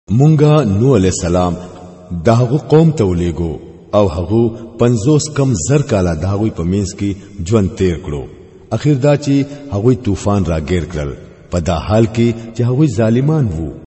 مونږه نو علی السلام داغه قوم ته ولېګو او هغه 50 کم زر کاله داوی په مینس کې ژوند تیر کړو. اخر دا چې هغه طوفان راګیر کړل په دا حال کې چې هغه ظالمان وو.